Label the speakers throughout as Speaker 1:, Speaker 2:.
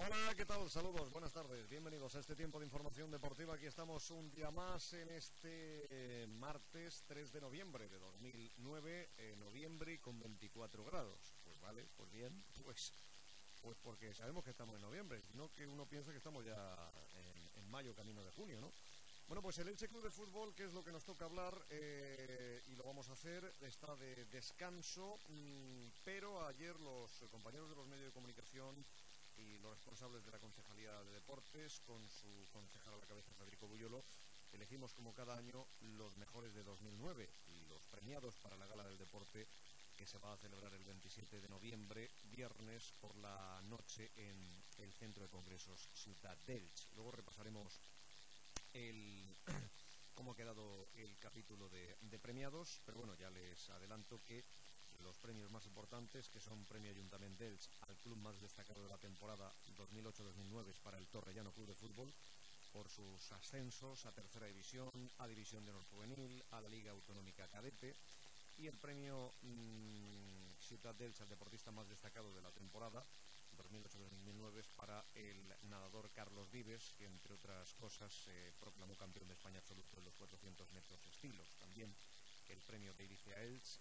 Speaker 1: Hola, ¿qué tal? Saludos, buenas tardes, bienvenidos a este tiempo de información deportiva. Aquí estamos un día más en este martes 3 de noviembre de 2009, noviembre y con 24 grados. Pues vale, pues bien, pues porque sabemos que estamos en noviembre, no que uno piensa que estamos ya en mayo, camino de junio, ¿no? Bueno, pues el Elche Club de Fútbol, que es lo que nos toca hablar, y lo vamos a hacer, está de descanso, pero ayer los compañeros de los medios de comunicación y los responsables de la Concejalía de Deportes, con su concejal a la cabeza, Federico Buyolo, elegimos como cada año los mejores de 2009 y los premiados para la Gala del Deporte, que se va a celebrar el 27 de noviembre, viernes por la noche, en el Centro de Congresos Ciutat d'Elx. Luego repasaremos cómo ha quedado el capítulo de premiados, pero bueno, ya les adelanto que los premios más importantes, que son Premio Ayuntament d'Elx al club más destacado de la temporada 2008-2009, es para el Torrellano Club de Fútbol, por sus ascensos a Tercera División, a División de Honor Juvenil, a la Liga Autonómica Cadete, y el premio Ciutat d'Elx al deportista más destacado de la temporada 2008-2009 es para el nadador Carlos Vives, que entre otras cosas se proclamó campeón de España absoluto en los 400 metros estilos. También el premio David Elx,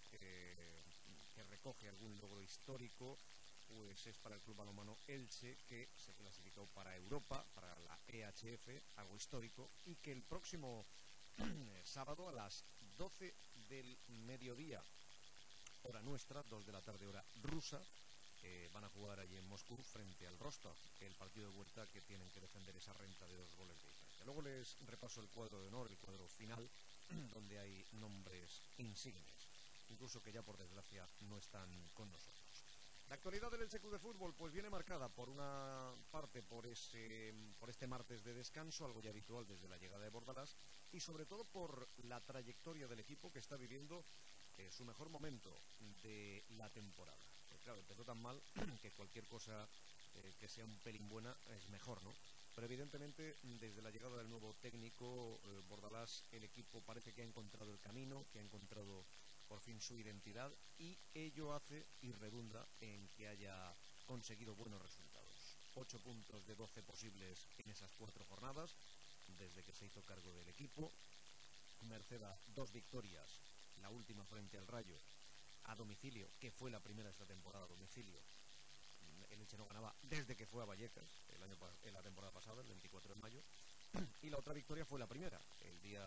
Speaker 1: que recoge algún logro histórico, pues es para el Club Balonmano Elche, que se clasificó para Europa, para la EHF, algo histórico, y que el próximo sábado a las 12 del mediodía, hora nuestra, 2 de la tarde hora rusa, van a jugar allí en Moscú frente al Rostov, el partido de vuelta, que tienen que defender esa renta de 2 goles de diferencia. Luego les repaso el cuadro de honor, el cuadro final, donde hay nombres insignes, incluso que ya por desgracia no están con nosotros. La actualidad del Elche Club de Fútbol pues viene marcada por una parte por este martes de descanso, algo ya habitual desde la llegada de Bordalás, y sobre todo por la trayectoria del equipo, que está viviendo su mejor momento de la temporada. Claro, empezó tan mal que cualquier cosa que sea un pelín buena es mejor, ¿no? Pero evidentemente desde la llegada del nuevo técnico Bordalás, el equipo parece que ha encontrado el camino, que ha encontrado por fin su identidad, y ello hace y redunda en que haya conseguido buenos resultados. 8 puntos de 12 posibles en esas 4 jornadas desde que se hizo cargo del equipo, merced a 2 victorias, la última frente al Rayo a domicilio, que fue la primera de esta temporada a domicilio. El Elche no ganaba desde que fue a Vallecas en la temporada pasada, el 24 de mayo, y la otra victoria fue la primera, el día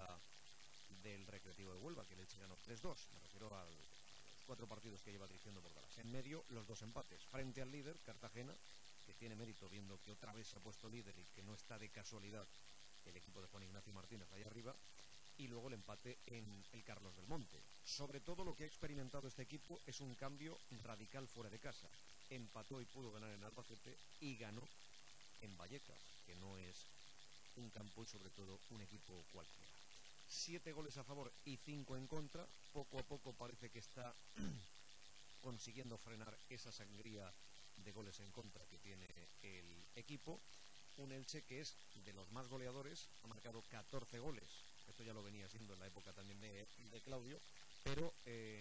Speaker 1: del Recreativo de Huelva, que el Elche ganó 3-2. Me refiero a los 4 partidos que lleva dirigiendo Bordalás. En medio, los 2 empates frente al líder, Cartagena, que tiene mérito viendo que otra vez se ha puesto líder y que no está de casualidad el equipo de Juan Ignacio Martínez ahí arriba, y luego el empate en el Carlos del Monte. Sobre todo, lo que ha experimentado este equipo es un cambio radical fuera de casa. Empató y pudo ganar en Albacete, y ganó en Vallecas, que no es un campo y sobre todo un equipo cualquiera. 7 goles a favor y 5 en contra. Poco a poco parece que está consiguiendo frenar esa sangría de goles en contra que tiene el equipo. Un Elche que es de los más goleadores, ha marcado 14 goles. Esto ya lo venía siendo en la época también de Claudio, pero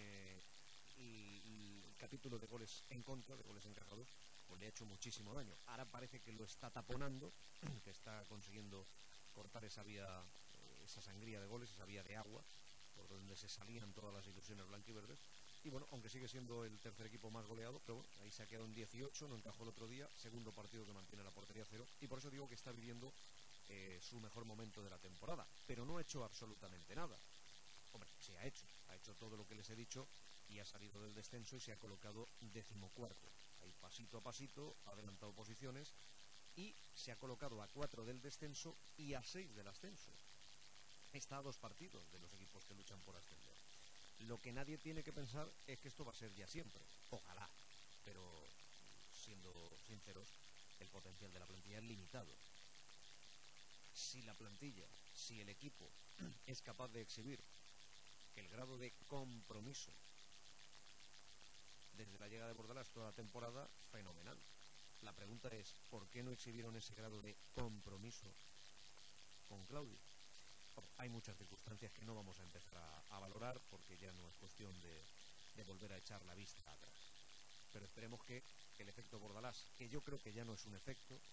Speaker 1: el capítulo de goles en contra, de goles encajados, pues le ha hecho muchísimo daño. Ahora parece que lo está taponando, que está consiguiendo cortar esa vía, esa sangría de goles, esa vía de agua, por donde se salían todas las ilusiones blanquiverdes. Y bueno, aunque sigue siendo el tercer equipo más goleado, pero bueno, ahí se ha quedado en 18, no encajó el otro día, segundo partido que mantiene la portería cero, y por eso digo que está viviendo su mejor momento de la temporada, pero no ha hecho absolutamente nada. Hombre, se ha hecho todo lo que les he dicho, y ha salido del descenso y se ha colocado 14º. Ahí pasito a pasito ha adelantado posiciones y se ha colocado a 4 del descenso y a 6 del ascenso. Está a 2 partidos de los equipos que luchan por ascender. Lo que nadie tiene que pensar es que esto va a ser ya siempre. Ojalá, pero siendo sinceros, el potencial de la plantilla es limitado. Si la plantilla, si el equipo es capaz de exhibir el grado de compromiso desde la llegada de Bordalás toda la temporada, fenomenal. La pregunta es, ¿por qué no exhibieron ese grado de compromiso con Claudio? Hay muchas circunstancias que no vamos a empezar a valorar, porque ya no es cuestión de volver a echar la vista atrás. Pero esperemos que el efecto Bordalás, que yo creo que ya no es un efecto,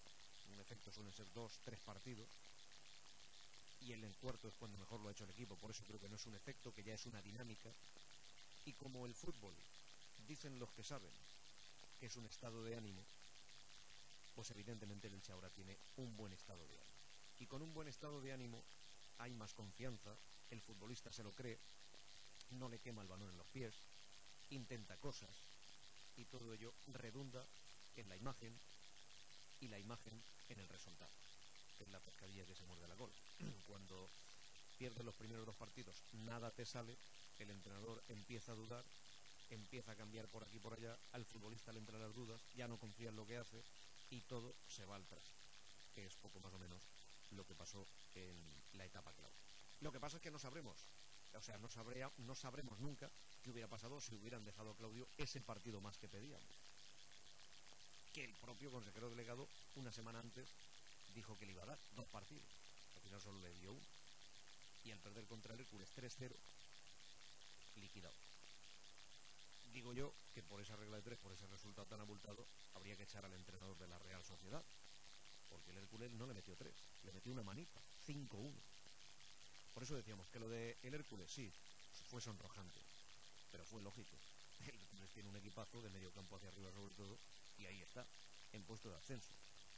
Speaker 1: un efecto suelen ser 2, 3 partidos, y el cuarto es cuando mejor lo ha hecho el equipo. Por eso creo que no es un efecto, que ya es una dinámica. Y como el fútbol, dicen los que saben, que es un estado de ánimo, pues evidentemente el Elche ahora tiene un buen estado de ánimo. Y con un buen estado de ánimo hay más confianza, el futbolista se lo cree, no le quema el balón en los pies, intenta cosas, y todo ello redunda en la imagen, y la imagen en el resultado, que es la pescadilla que se muerde la cola. Cuando pierdes los primeros 2 partidos, nada te sale, el entrenador empieza a dudar, empieza a cambiar por aquí y por allá, al futbolista le entran las dudas, ya no confía en lo que hace, y todo se va al traste, que es poco más o menos lo que pasó en la etapa clave. Lo que pasa es que no sabremos, o sea, no sabremos nunca qué hubiera pasado si hubieran dejado a Claudio ese partido más que pedíamos, que el propio consejero delegado una semana antes dijo que le iba a dar 2 partidos, al final solo le dio 1, y al perder contra el Hércules 3-0, liquidado. Digo yo que por esa regla de 3, por ese resultado tan abultado, habría que echar al entrenador de la Real Sociedad, porque el Hércules no le metió 3, le metió una manita, 5-1. Por eso decíamos que lo de el Hércules sí fue sonrojante, pero fue lógico. El Hércules tiene un equipazo de medio campo hacia arriba sobre todo, y ahí está, en puesto de ascenso.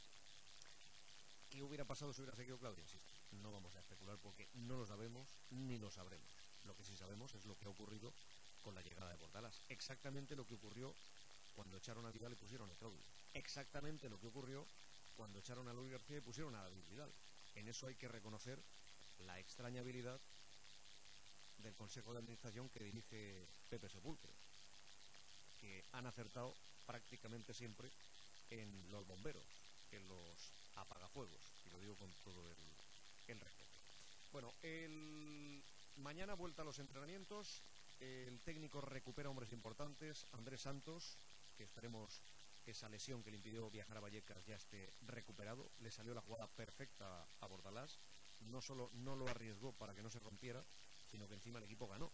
Speaker 1: ¿Qué hubiera pasado si hubiera seguido Claudia? Insisto, no vamos a especular porque no lo sabemos ni lo sabremos. Lo que sí sabemos es lo que ha ocurrido con la llegada de Bordalás. Exactamente lo que ocurrió cuando echaron a Vidal y pusieron a Claudio. Exactamente lo que ocurrió cuando echaron a Luis García y pusieron a David Vidal. En eso hay que reconocer la extraña habilidad del Consejo de Administración que dirige Pepe Sepúlveda, que han acertado prácticamente siempre en los bomberos, en los apagafuegos, y lo digo con todo el respeto. Bueno, mañana vuelta a los entrenamientos, el técnico recupera hombres importantes, Andrés Santos, que esperemos que esa lesión que le impidió viajar a Vallecas ya esté recuperado, le salió la jugada perfecta a Bordalás, no solo no lo arriesgó para que no se rompiera, sino que encima el equipo ganó.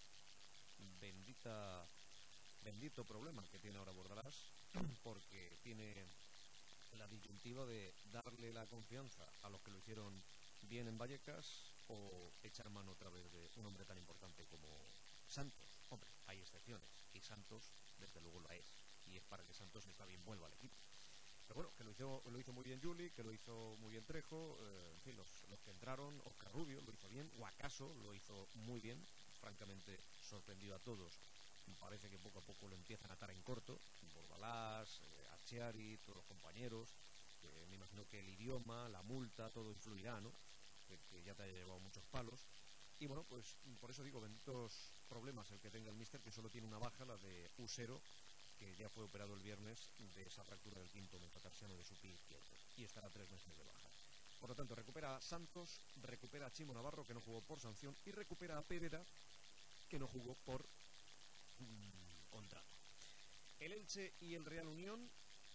Speaker 1: Bendito problema que tiene ahora Bordalás, porque tiene la disyuntiva de darle la confianza a los que lo hicieron bien en Vallecas o echar mano otra vez de un hombre tan importante como Santos. Hombre, hay excepciones y Santos desde luego lo es, y es para que Santos está bien vuelva al equipo. Pero bueno, que lo hizo muy bien Juli, que lo hizo muy bien Trejo, en fin, los que entraron, Oscar Rubio lo hizo bien, o acaso lo hizo muy bien, francamente sorprendió a todos. Parece que poco a poco lo empiezan a atar en corto, Bordalás, Archiari, todos los compañeros, me imagino que el idioma, la multa, todo influirá, ¿no? Que ya te haya llevado muchos palos. Y bueno, pues por eso digo, benditos problemas el que tenga el míster, que solo tiene una baja, la de Usero, que ya fue operado el viernes de esa fractura del quinto metatarsiano de su pie izquierdo, y estará 3 meses de baja. Por lo tanto, recupera a Santos, recupera a Chimo Navarro, que no jugó por sanción, y recupera a Pereda, que no jugó por contrato. El Elche y el Real Unión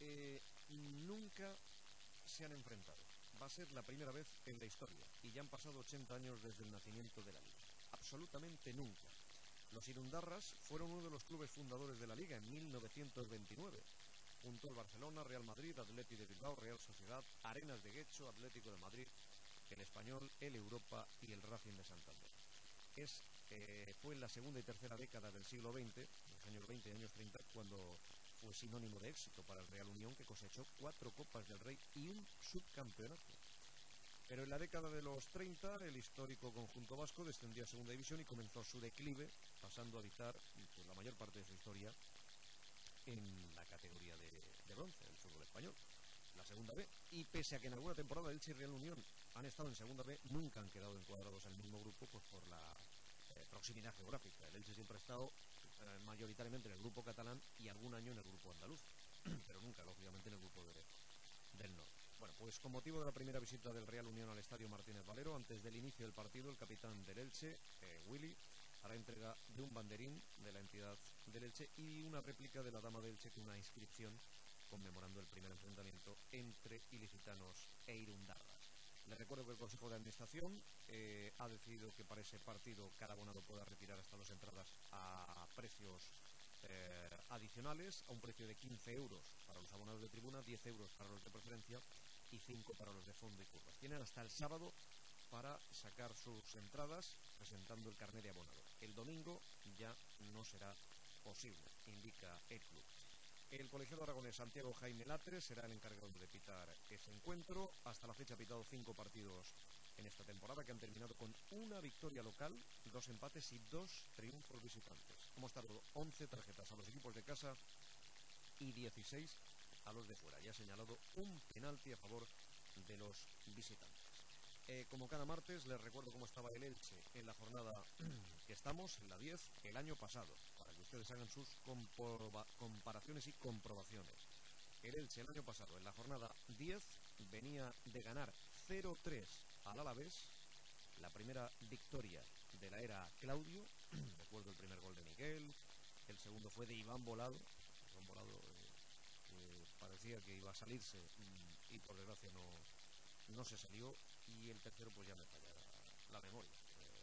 Speaker 1: nunca se han enfrentado. Va a ser la primera vez en la historia, y ya han pasado 80 años desde el nacimiento de la Liga. Absolutamente nunca. Los Irundarras fueron uno de los clubes fundadores de la Liga en 1929, junto al Barcelona, Real Madrid, Atleti de Bilbao, Real Sociedad, Arenas de Guecho, Atlético de Madrid, el Español, el Europa y el Racing de Santander. Fue en la segunda y tercera década del siglo XX, en los años 20 y años 30, cuando fue sinónimo de éxito para el Real Unión, que cosechó 4 Copas del Rey y un subcampeonato. Pero en la década de los 30, el histórico conjunto vasco descendió a segunda división y comenzó su declive, pasando a habitar pues, la mayor parte de su historia en la categoría de bronce del fútbol español, la segunda B. Y pese a que en alguna temporada Elche y Real Unión han estado en segunda B, nunca han quedado encuadrados en el mismo grupo, pues por la proximidad geográfica. El Elche siempre ha estado mayoritariamente en el grupo catalán y algún año en el grupo andaluz, pero nunca, lógicamente, en el grupo del norte. Bueno, pues con motivo de la primera visita del Real Unión al Estadio Martínez Valero, antes del inicio del partido, el capitán del Elche, Willy, hará entrega de un banderín de la entidad del Elche y una réplica de la Dama del Elche con una inscripción conmemorando el primer enfrentamiento entre ilicitanos e irundarras. Les recuerdo que el Consejo de Administración ha decidido que para ese partido cada abonado pueda retirar hasta 2 entradas a precios adicionales, a un precio de 15 euros para los abonados de tribuna, 10 euros para los de preferencia y 5 para los de fondo y curvas. Tienen hasta el sábado para sacar sus entradas presentando el carnet de abonado. El domingo ya no será posible, indica el club. El colegiado aragonés Santiago Jaime Latre será el encargado de pitar ese encuentro. Hasta la fecha ha pitado 5 partidos en esta temporada, que han terminado con una victoria local, 2 empates y 2 triunfos visitantes. Hemos dado 11 tarjetas a los equipos de casa y 16 a los de fuera. Ya ha señalado un penalti a favor de los visitantes. Como cada martes, les recuerdo cómo estaba el Elche en la jornada que estamos, en la 10, el año pasado, para que ustedes hagan sus comparaciones y comprobaciones. El Elche el año pasado, en la jornada 10, venía de ganar 0-3 al Alavés, la primera victoria de la era Claudio. Recuerdo el primer gol de Miguel, el segundo fue de Iván Volado. Iván Volado parecía que iba a salirse y por desgracia no se salió, y el tercero pues ya me falla la memoria.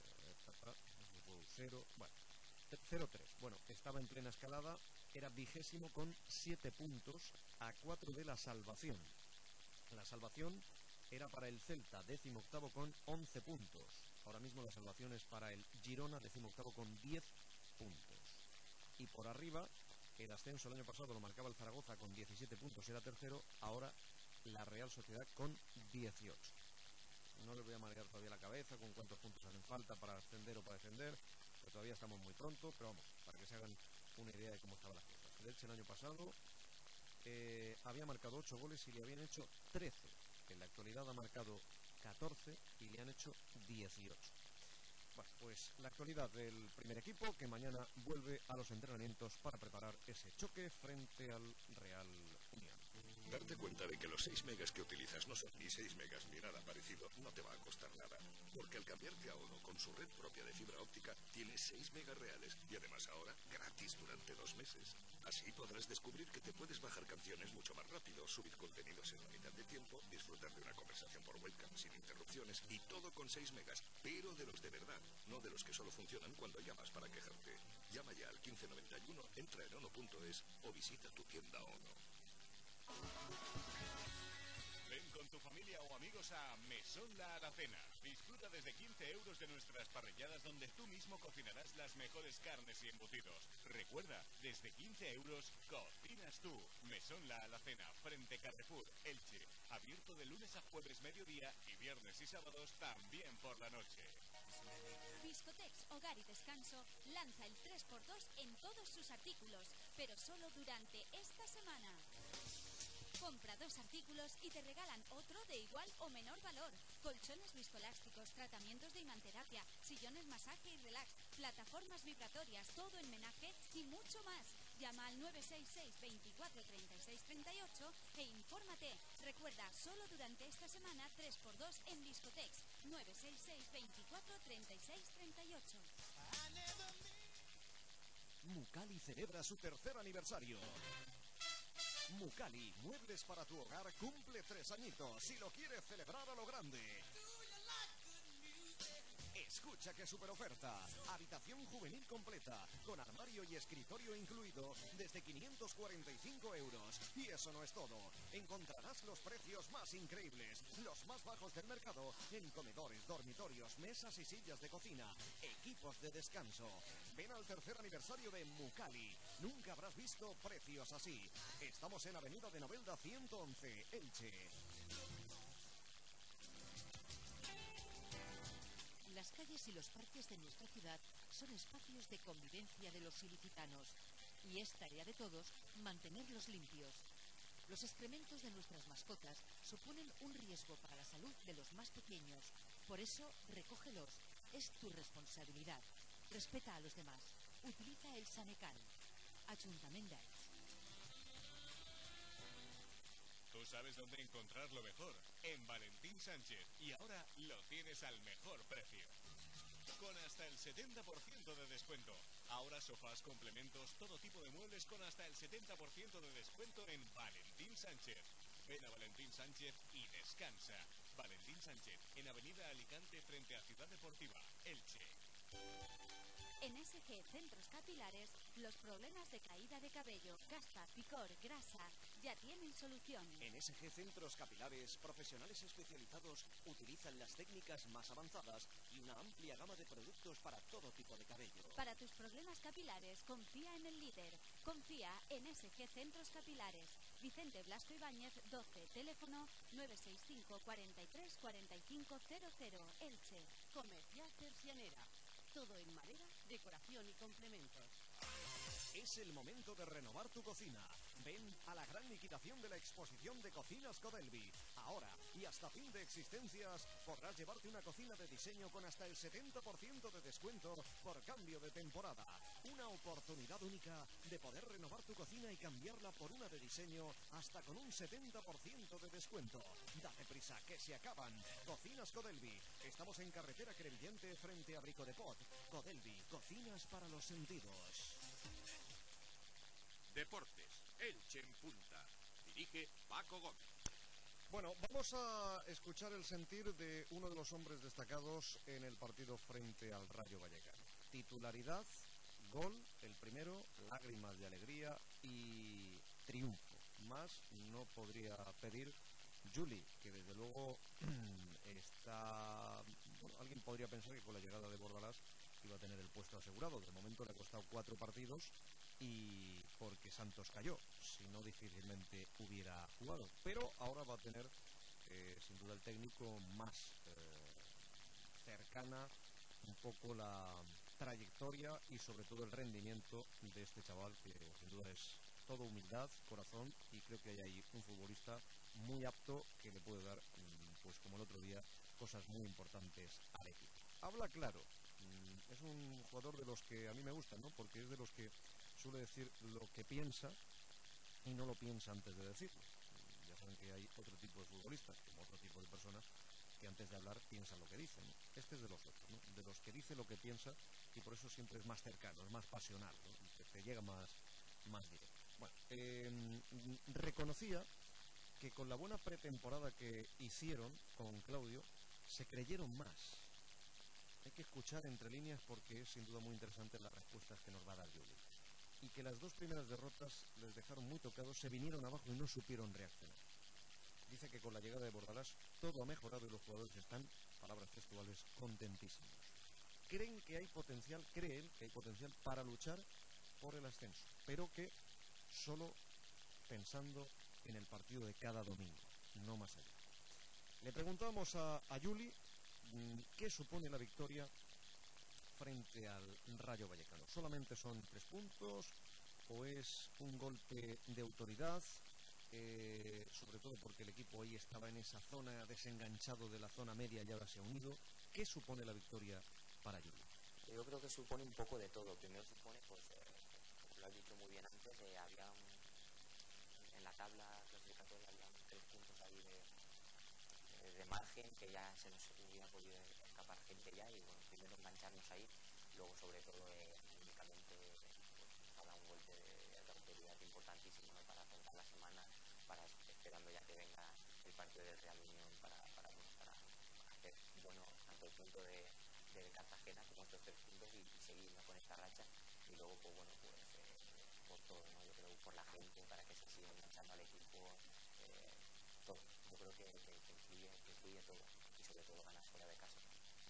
Speaker 1: 0-3. Bueno, estaba en plena escalada, era 20º con 7 puntos a 4 de la salvación. La salvación era para el Celta, 18º con 11 puntos. Ahora mismo la salvación es para el Girona, 18º con 10 puntos. Y por arriba, el ascenso el año pasado lo marcaba el Zaragoza con 17 puntos, era tercero. Ahora la Real Sociedad con 18. No les voy a marear todavía la cabeza con cuántos puntos hacen falta para ascender o para descender, pero todavía estamos muy pronto. Pero vamos, para que se hagan una idea de cómo estaban las cosas. El Elche el año pasado había marcado 8 goles y le habían hecho 13. En la actualidad ha marcado 14 y le han hecho 18. Bueno, pues la actualidad del primer equipo, que mañana vuelve a los entrenamientos para preparar ese choque frente al Real Unión.
Speaker 2: Darte cuenta de que los 6 megas que utilizas no son ni 6 megas ni nada parecido no te va a costar nada. Porque al cambiarte a Ono con su red propia de fibra óptica, tienes 6 megas reales y además ahora gratis durante 2 meses. Así podrás descubrir que te puedes bajar canciones mucho más rápido, subir contenidos en la mitad de tiempo, disfrutar de una conversación por webcam sin interrupciones y todo con 6 megas, pero de los de verdad, no de los que solo funcionan cuando llamas para quejarte. Llama ya al 1591, entra en ono.es o visita tu tienda Ono.
Speaker 3: Ven con tu familia o amigos a Mesón La Alacena. Disfruta desde 15 euros de nuestras parrilladas, donde tú mismo cocinarás las mejores carnes y embutidos. Recuerda, desde 15 euros cocinas tú. Mesón La Alacena, frente Carrefour, Elche. Abierto de lunes a jueves mediodía y viernes y sábados también por la noche.
Speaker 4: Discotex, Hogar y Descanso lanza el 3x2 en todos sus artículos, pero solo durante esta semana. Compra 2 artículos y te regalan otro de igual o menor valor. Colchones viscoelásticos, tratamientos de imanterapia, sillones masaje y relax, plataformas vibratorias, todo en menaje y mucho más. Llama al 966 24 36 38 e infórmate. Recuerda, solo durante esta semana 3x2 en Discotex. 966 24 36 38.
Speaker 5: Mucali celebra su tercer aniversario. Mucali, muebles para tu hogar, cumple 3 añitos y lo quiere celebrar a lo grande. Escucha qué super oferta. Habitación juvenil completa, con armario y escritorio incluido, desde 545 euros. Y eso no es todo. Encontrarás los precios más increíbles, los más bajos del mercado, en comedores, dormitorios, mesas y sillas de cocina, equipos de descanso. Ven al tercer aniversario de Mucali. Nunca habrás visto precios así. Estamos en Avenida de Novelda 111, Elche.
Speaker 6: Las calles y los parques de nuestra ciudad son espacios de convivencia de los ilicitanos y es tarea de todos mantenerlos limpios. Los excrementos de nuestras mascotas suponen un riesgo para la salud de los más pequeños. Por eso, recógelos. Es tu responsabilidad. Respeta a los demás. Utiliza el Sanecal. Ayuntamiento de Elche.
Speaker 3: Tú sabes dónde encontrar lo mejor, en Valentín Sánchez, y ahora lo tienes al mejor precio. Con hasta el 70% de descuento. Ahora sofás, complementos, todo tipo de muebles con hasta el 70% de descuento en Valentín Sánchez. Ven a Valentín Sánchez y descansa. Valentín Sánchez, en Avenida Alicante frente a Ciudad Deportiva, Elche.
Speaker 4: En SG Centros Capilares, los problemas de caída de cabello, caspa, picor, grasa, ya tienen solución.
Speaker 5: En SG Centros Capilares, profesionales especializados utilizan las técnicas más avanzadas y una amplia gama de productos para todo tipo de cabello.
Speaker 4: Para tus problemas capilares, confía en el líder. Confía en SG Centros Capilares. Vicente Blasco Ibáñez, 12, teléfono 965 43 45 00, Elche.
Speaker 7: Comercial Persianera. Todo en madera, decoración y complementos.
Speaker 5: Es el momento de renovar tu cocina. Ven a la gran liquidación de la exposición de Cocinas Codelby. Ahora y hasta fin de existencias podrás llevarte una cocina de diseño con hasta el 70% de descuento por cambio de temporada. Una oportunidad única de poder renovar tu cocina y cambiarla por una de diseño hasta con un 70% de descuento. Date prisa, que se acaban. Cocinas Codelby. Estamos en carretera Crevillente frente a Brico de Pot. Codelby, cocinas para los sentidos.
Speaker 2: Deportes, Elche en punta. Dirige Paco Gómez.
Speaker 1: Bueno, vamos a escuchar el sentir de uno de los hombres destacados en el partido frente al Rayo Vallecano. Titularidad, gol, el primero, lágrimas de alegría y triunfo. Más no podría pedir Juli, que desde luego está... Bueno, alguien podría pensar que con la llegada de Bordalás iba a tener el puesto asegurado. De momento le ha costado 4 partidos y porque Santos cayó, si no difícilmente hubiera jugado. Pero ahora va a tener, sin duda, el técnico más cercana un poco la trayectoria y sobre todo el rendimiento de este chaval, que sin duda es todo humildad, corazón, y creo que hay ahí un futbolista muy apto que le puede dar, pues como el otro día, cosas muy importantes al equipo. Habla claro, es un jugador de los que a mí me gustan, ¿no? Porque es de los que suele decir lo que piensa y no lo piensa antes de decirlo. Ya saben que hay otro tipo de futbolistas, como otro tipo de personas, que antes de hablar piensan lo que dicen, ¿no? Este es de los otros, ¿no? De los que dice lo que piensa, y por eso siempre es más cercano, es más pasional, ¿no? Te llega más directo. Bueno, reconocía que con la buena pretemporada que hicieron con Claudio, se creyeron más. Hay que escuchar entre líneas porque es sin duda muy interesante las respuestas que nos va a dar Juli. Y que las 2 primeras derrotas les dejaron muy tocados, se vinieron abajo y no supieron reaccionar. Dice que con la llegada de Bordalás todo ha mejorado y los jugadores están, palabras textuales, contentísimos. Creen que hay potencial, creen que hay potencial para luchar por el ascenso, pero que solo pensando en el partido de cada domingo, no más allá. Le preguntamos a Juli qué supone la victoria frente al Rayo Vallecano. ¿Solamente son 3 puntos o es un golpe de autoridad? Sobre todo porque el equipo ahí estaba en esa zona, desenganchado de la zona media y ahora se ha unido. ¿Qué supone la victoria para Juli?
Speaker 8: Yo creo que supone un poco de todo. Primero supone, pues, lo has dicho muy bien antes, había en la tabla clasificatoria había 3 puntos ahí de margen, que ya se nos hubiera podido escapar gente ya, y bueno, primero engancharnos ahí, luego sobre todo únicamente pues, nos ha dado un golpe de autoridad importantísimo, ¿no? Para afrontar la semana, esperando ya que venga el partido del Real Unión para hacer bueno tanto el punto de Cartagena como estos 3 puntos y seguir, ¿no? Con esta racha, y luego pues bueno, pues por todo, ¿no? Yo creo por la gente, para que se siga enganchando al equipo, todo. Yo creo que influye todo, y sobre todo ganas fuera de casa.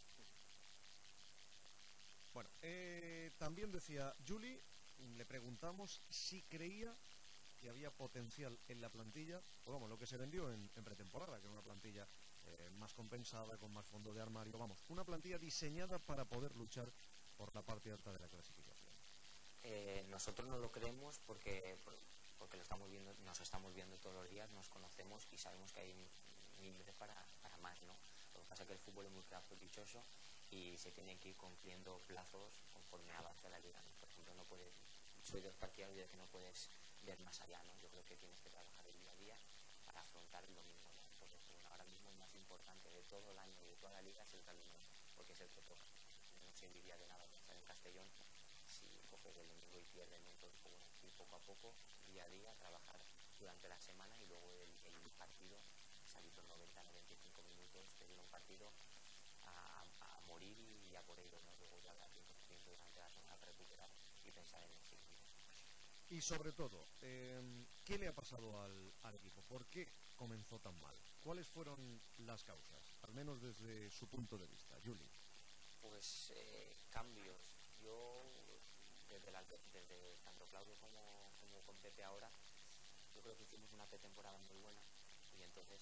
Speaker 1: Bueno, también decía Juli, le preguntamos si creía que había potencial en la plantilla, o vamos, lo que se vendió en pretemporada, que era una plantilla más compensada, con más fondo de armario, vamos, una plantilla diseñada para poder luchar por la parte alta de la clasificación.
Speaker 8: Nosotros no lo creemos porque lo estamos viendo, nos estamos viendo todos los días, nos conocemos y sabemos que hay límites para más, ¿no? Lo que pasa es que el fútbol es muy caprichoso y se tienen que ir cumpliendo plazos conforme avanza la liga, ¿no? Por ejemplo, soy de los partidarios de que no puedes ver más allá, ¿no? Yo creo que tienes que trabajar el día a día para afrontar el domingo, ¿no? Entonces, bueno, ahora mismo el más importante de todo el año y de toda la liga es el Real Unión, porque es el que toca. No se envidia de nada estar en Castellón si coges el domingo y pierdes, ¿no? Entonces, pues, bueno, ir poco a poco, día a día, trabajar durante la semana y luego el partido, salir los 90-95 minutos, tener un partido a morir y a por ello, ¿no? Luego ya habrá tiempo suficiente durante la semana para recuperar y pensar en el siguiente.
Speaker 1: Y sobre todo, ¿qué le ha pasado al equipo? ¿Por qué comenzó tan mal? ¿Cuáles fueron las causas? Al menos desde su punto de vista. Juli.
Speaker 8: Pues cambios. Yo, desde tanto Claudio como con Pepe ahora, yo creo que hicimos una pretemporada muy buena y entonces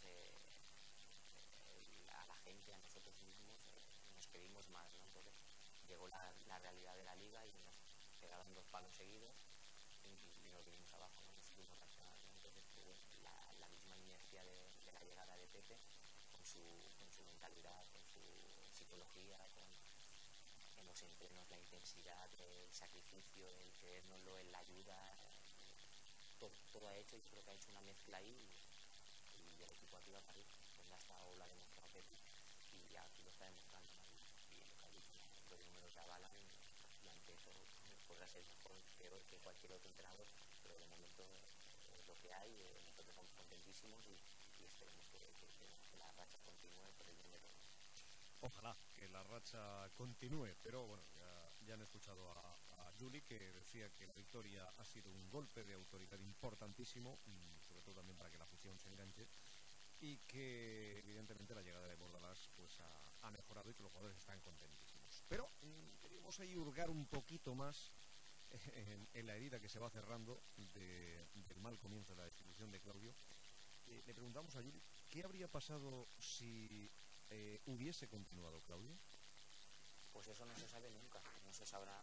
Speaker 8: a la gente, a nosotros mismos, nos pedimos más, ¿no? Entonces llegó la realidad de la liga y nos pegaron 2 palos seguidos y nos vinimos abajo, ¿no? Nos fuimos reaccionar, ¿no? Entonces pues, la misma inercia de la llegada de Pepe con su mentalidad, con su psicología, en los entrenos, la intensidad, el sacrificio, el creérnoslo, en la ayuda, todo ha hecho, y creo que ha hecho una mezcla ahí y el equipo aquí va para arriba, donde ha estado, lo ha demostrado Pepe y aquí lo está demostrando, ¿no? Y lo que ha dicho, los números le avalan y ante eso podrá ser mejor, peor que cualquier otro entrenador, pero de momento es lo que hay, nosotros somos contentísimos y esperemos que la racha continúe por el bien de todos.
Speaker 1: Ojalá que la racha continúe, pero bueno, ya han escuchado a Juli, que decía que la victoria ha sido un golpe de autoridad importantísimo, sobre todo también para que la afición se enganche, y que evidentemente la llegada de Bordalás pues ha mejorado y que los jugadores están contentísimos. Pero queríamos ahí hurgar un poquito más en la herida que se va cerrando del mal comienzo de la destitución de Claudio. Le preguntamos a Juli, ¿qué habría pasado si hubiese continuado Claudio?
Speaker 8: Pues eso no se sabe nunca, no se sabrá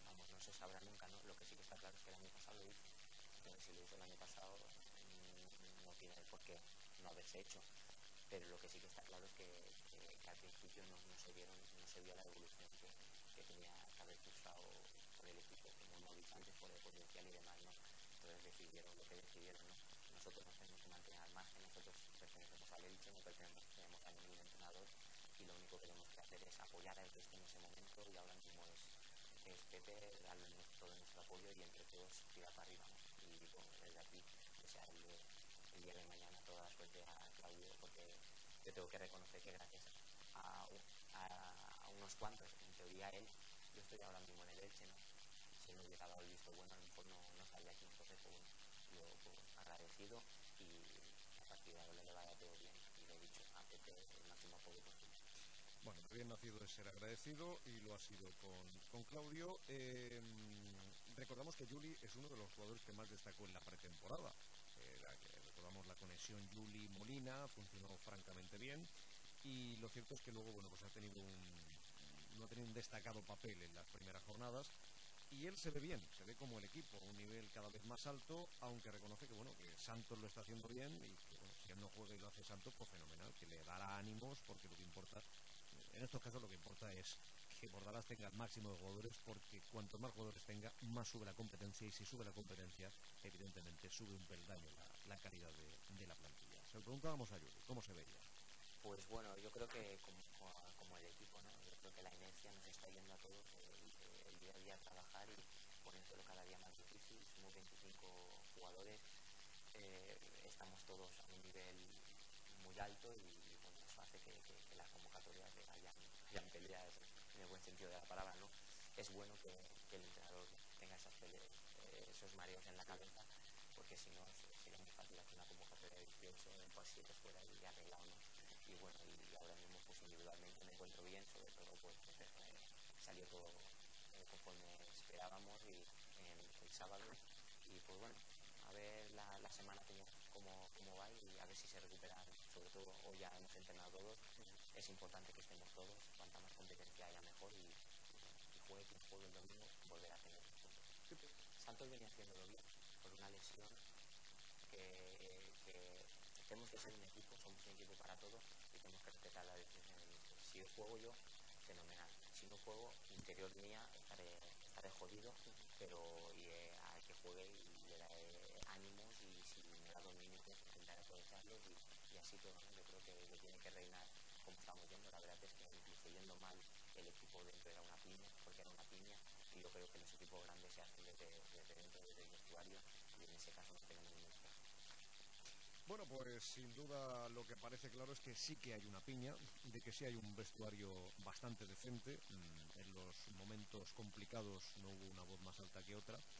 Speaker 8: nunca, ¿no? Lo que sí que está claro es que el año pasado lo hizo. Entonces, si lo hizo el año pasado, no tiene por qué no haberse hecho. Pero lo que sí que está claro es que al principio no se vio la evolución que tenía que haber cursado por el equipo, como hemos dicho antes, por el potencial y demás, ¿no? Entonces decidieron lo que decidieron, ¿no? Nosotros nos tenemos que mantener al margen, nosotros pertenecemos al Elche, no pertenecemos a ningún entrenador y lo único que tenemos que hacer es apoyar al resto en ese momento y ahora mismo es Pepe, darle todo nuestro apoyo y entre todos tirar para arriba, ¿no? Y bueno, desde aquí desearle el día de mañana toda la suerte a Claudio, porque yo tengo que reconocer que gracias a unos cuantos, en teoría él, yo estoy ahora mismo en el Elche, ¿no? Si no hubiera dado el visto bueno, a lo mejor no estaría aquí. Entonces, pues bueno, yo pues, agradecido y a partir de ahora le vaya todo bien. Y lo he dicho, a Pepe el máximo apoyo posible.
Speaker 1: Bueno, bien nacido es ser agradecido y lo ha sido con Claudio. Recordamos que Juli es uno de los jugadores que más destacó en la pretemporada. Recordamos la conexión Juli-Molina, funcionó francamente bien. Y lo cierto es que luego, bueno, pues no ha tenido un destacado papel en las primeras jornadas. Y él se ve bien, se ve como el equipo a un nivel cada vez más alto, aunque reconoce que bueno, que Santos lo está haciendo bien y que bueno, si él no juega y lo hace Santos, pues fenomenal, que le dará ánimos, porque lo que importa, en estos casos lo que importa es que Bordalás tenga el máximo de jugadores, porque cuanto más jugadores tenga, más sube la competencia, y si sube la competencia, evidentemente sube un peldaño la calidad de la plantilla. Se lo preguntábamos a Juli, ¿cómo se veía?
Speaker 8: Pues bueno, yo creo que como el equipo, ¿no? Yo creo que la inercia nos está yendo a todos el día a día a trabajar y ponérselo cada día más difícil. Somos 25 jugadores, estamos todos a un nivel muy alto y bueno, eso hace que las convocatorias hayan peleas en el buen sentido de la palabra, ¿no? Es bueno que el entrenador tenga esas peleas, esos mareos en la cabeza, porque si no sería muy fácil hacer una convocatoria de 18, pues 7 fuera y arreglado, ¿no? Y bueno, y ahora mismo pues individualmente me encuentro bien, sobre todo pues salió todo conforme esperábamos y el sábado, y pues bueno, a ver la semana cómo va y a ver si se recuperan. Sobre todo hoy ya hemos entrenado todos, es importante que estemos todos, cuanta más competencia haya mejor y bueno, y juegue el domingo volver a tener puntos. Santos venía haciéndolo bien por una lesión que tenemos que ser un equipo, somos un equipo para todos y tenemos que respetar la decisión del míster. Si juego yo, fenomenal. Si no juego, interior mía, estaré jodido, pero al que juegue y le daré ánimos y si me da 2 minutos intentaré aprovecharlos y así todo, ¿no? Yo creo que tiene que reinar como estamos yendo. La verdad es que incluso yendo mal el equipo dentro era una piña, porque era una piña, y yo creo que los equipos grandes se hacen desde dentro, desde el vestuario, y en ese caso nos tenemos un mensaje.
Speaker 1: Bueno, pues sin duda lo que parece claro es que sí que hay una piña, de que sí hay un vestuario bastante decente. En los momentos complicados no hubo una voz más alta que otra.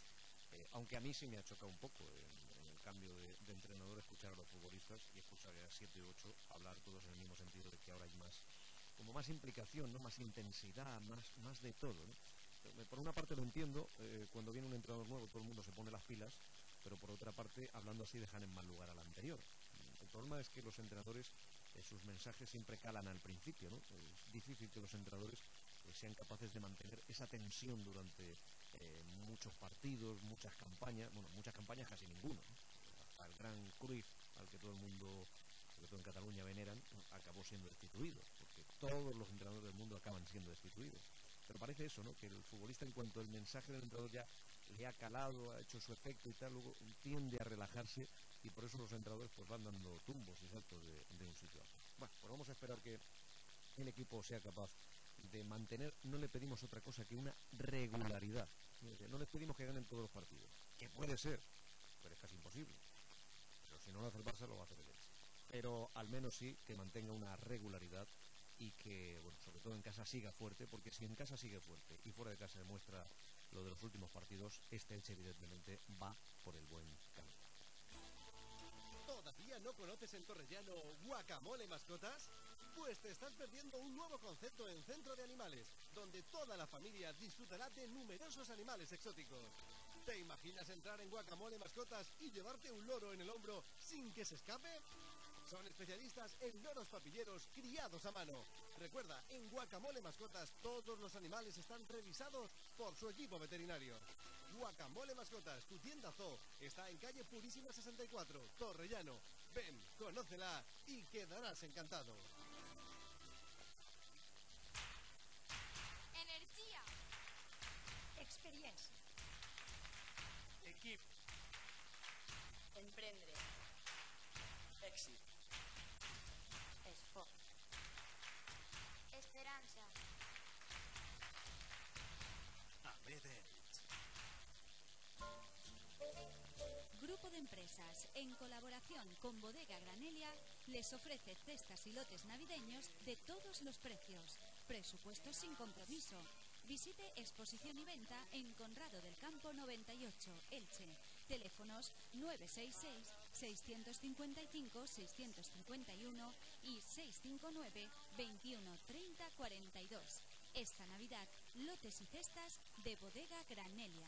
Speaker 1: Aunque a mí sí me ha chocado un poco en el cambio de entrenador escuchar a los futbolistas y escuchar a 7 u 8 hablar todos en el mismo sentido de que ahora hay más implicación, ¿no? Más intensidad, más de todo, ¿no? Por una parte lo entiendo, cuando viene un entrenador nuevo todo el mundo se pone las pilas, pero por otra parte, hablando así, dejan en mal lugar al anterior. El problema es que los entrenadores, sus mensajes siempre calan al principio, ¿no? Es difícil que los entrenadores sean capaces de mantener esa tensión durante muchos partidos, muchas campañas casi ninguno, ¿no? Hasta el gran Cruyff, al que todo el mundo, sobre todo en Cataluña, veneran, ¿no? Acabó siendo destituido, porque todos los entrenadores del mundo acaban siendo destituidos. Pero parece eso, ¿no? Que el futbolista, en cuanto el mensaje del entrenador ya le ha calado, ha hecho su efecto y tal, luego tiende a relajarse, y por eso los entrenadores pues van dando tumbos y saltos de un sitio a otro. Bueno, pues vamos a esperar que el equipo sea capaz de mantener, no le pedimos otra cosa que una regularidad. No les pedimos que ganen todos los partidos, que puede ser, pero es casi imposible. Pero si no lo hace el Barça, lo va a hacer el Elche. Pero al menos sí que mantenga una regularidad y que, bueno, sobre todo en casa siga fuerte, porque si en casa sigue fuerte y fuera de casa demuestra lo de los últimos partidos, este Elche evidentemente va por el buen camino.
Speaker 9: ¿Todavía no conoces en Torrellano Guacamole Mascotas? Pues te estás perdiendo un nuevo concepto en Centro de Animales, donde toda la familia disfrutará de numerosos animales exóticos. ¿Te imaginas entrar en Guacamole Mascotas y llevarte un loro en el hombro sin que se escape? Son especialistas en loros papilleros criados a mano. Recuerda, en Guacamole Mascotas todos los animales están revisados por su equipo veterinario. Guacamole Mascotas, tu tienda zoo, está en calle Purísima 64, Torrellano. Ven, conócela y quedarás encantado.
Speaker 10: Energía. Experiencia.
Speaker 11: Equip.
Speaker 10: Emprendre.
Speaker 11: Èxit.
Speaker 10: Esforç. Esperanza.
Speaker 4: Grupo de Empresas, en colaboración con Bodega Granelia, les ofrece cestas y lotes navideños de todos los precios. Presupuestos sin compromiso. Visite exposición y venta en Conrado del Campo 98, Elche. Teléfonos 966-655-651 y 659-2130-42. Esta Navidad, lotes y cestas de Bodega Granelia.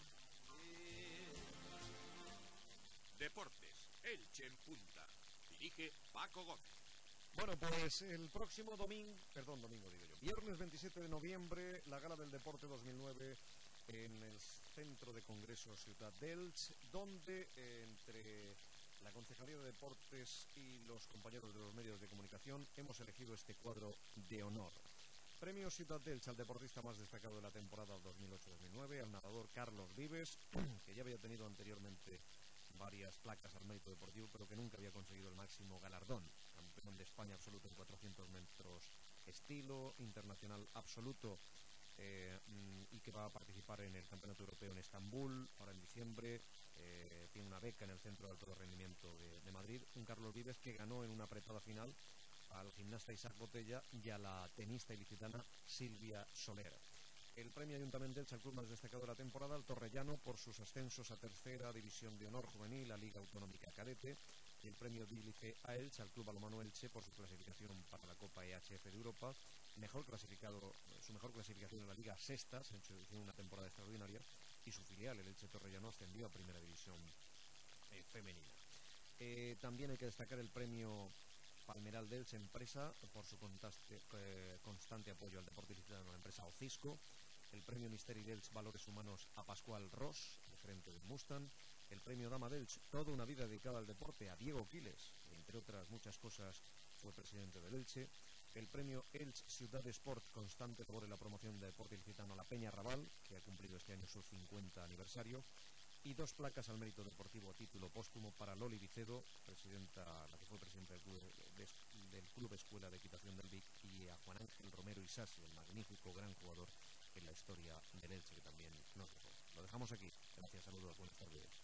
Speaker 2: Deportes, Elche en punta. Dirige Paco Gómez.
Speaker 1: Bueno, pues el próximo viernes 27 de noviembre, la Gala del Deporte 2009 en el Centro de Congresos Ciudad de Elche, donde entre la Concejalía de Deportes y los compañeros de los medios de comunicación hemos elegido este cuadro de honor. Premio Ciudad de Elche al deportista más destacado de la temporada 2008-2009, al nadador Carlos Vives, que ya había tenido anteriormente varias placas al mérito deportivo, pero que nunca había conseguido el máximo galardón. Campeón de España absoluto en 400 metros estilo, internacional absoluto, y que va a participar en el Campeonato Europeo en Estambul, ahora en diciembre. Tiene una beca en el Centro de Alto Rendimiento de Madrid. Un Carlos Vives que ganó en una apretada final al gimnasta Isaac Botella y a la tenista ilicitana Silvia Soler. El premio Ayuntamiento del Elche al club más destacado de la temporada, al Torrellano, por sus ascensos a tercera división de honor juvenil, la Liga Autonómica Cadete. Y el premio Dílice a Elche al club balonmano Elche por su clasificación para la Copa EHF de Europa. Su mejor clasificación en la Liga sexta, se hizo una temporada extraordinaria. Y su filial, el Elche Torrellano, ascendió a primera división femenina. También hay que destacar el premio Palmeral de Elche Empresa por su constante apoyo al deporte ilicitano, a la empresa Ocisco. El premio Misteri de Elche Valores Humanos a Pascual Ross, el gerente del Mustang. El premio Dama de Elche, toda una vida dedicada al deporte, a Diego Quiles, entre otras muchas cosas fue presidente del Elche. El premio Elche Ciudad Sport, constante labor en la promoción del deporte ilicitano, a la Peña Raval, que ha cumplido este año su 50 aniversario. Y 2 placas al mérito deportivo a título póstumo para Loli Vicedo, la que fue presidenta del Club Escuela de Equitación del Vic, y a Juan Ángel Romero Isasi, el magnífico gran jugador en la historia del Elche, que también nos dejó. Lo dejamos aquí. Gracias, saludos, buenas tardes.